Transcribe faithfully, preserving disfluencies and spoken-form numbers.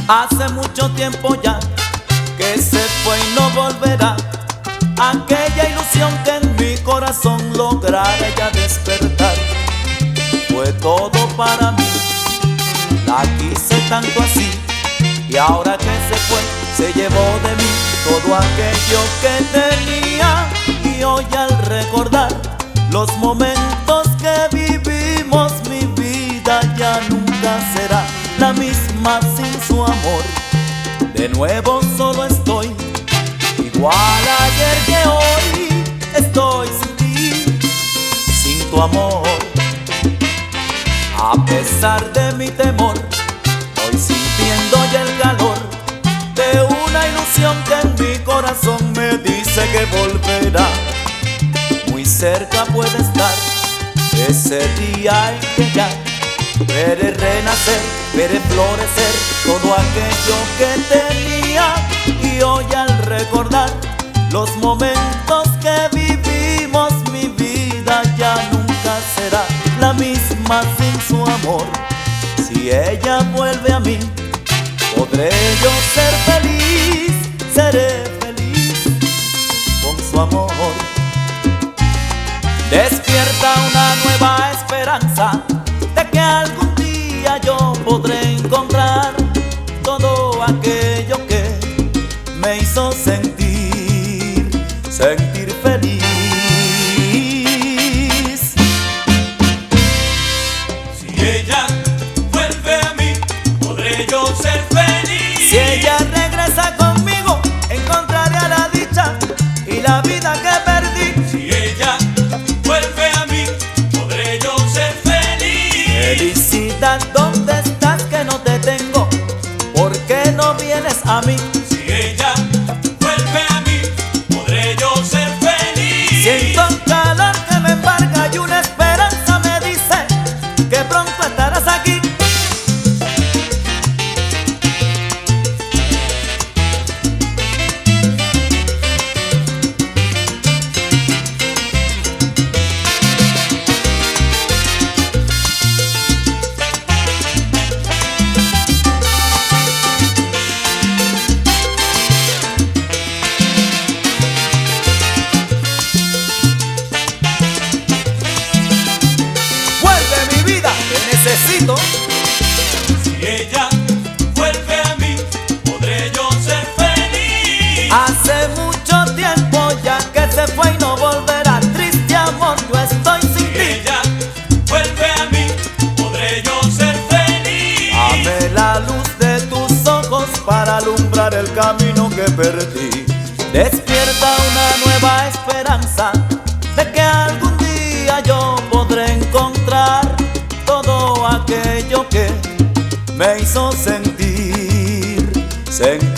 Hace mucho tiempo ya que se fue y no volverá. Aquella ilusión que en mi corazón lograra ya despertar. Fue todo para mí, la quise tanto así, y ahora que se fue, se llevó de mí todo aquello que tenía. Y hoy al recordar los momentos que vivimos, mi vida ya nunca será la misma sin su amor. De nuevo solo estoy, igual ayer que hoy, estoy sin ti, sin tu amor. A pesar de mi temor, estoy sintiendo ya el calor de una ilusión que en mi corazón me dice que volverá. Muy cerca puede estar ese día en que ya veré renacer, veré florecer todo aquello que tenía. Y hoy al recordar los momentos que vivimos, mi vida ya nunca será la misma sin su amor. Si ella vuelve a mí, podré yo ser feliz, seré feliz con su amor. Despierta una nueva esperanza de que algún día yo podré encontrar todo aquello que me hizo sentir, sentir feliz. Si ella vuelve a mí, podré yo ser feliz. Si ella regresa conmigo, encontraré la dicha y la vida que perdí. Si ella vuelve a mí, podré yo ser feliz. Felicidad, ¿dónde estás que no te tengo? ¿Por qué no vienes a mí? Si ella vuelve a mí, podré yo ser feliz. Siento un calor que me embarga y una esperanza me dice que pronto estarás aquí. Necesito. Si ella vuelve a mí, podré yo ser feliz. Hace mucho tiempo ya que se fue y no volverá. Triste amor, yo estoy sin Si ti. ella vuelve a mí, podré yo ser feliz. Dame la luz de tus ojos para alumbrar el camino que perdí. Despierta una nueva esperanza de que algún día yo podré encontrar todo aquello que me hizo sentir, sentir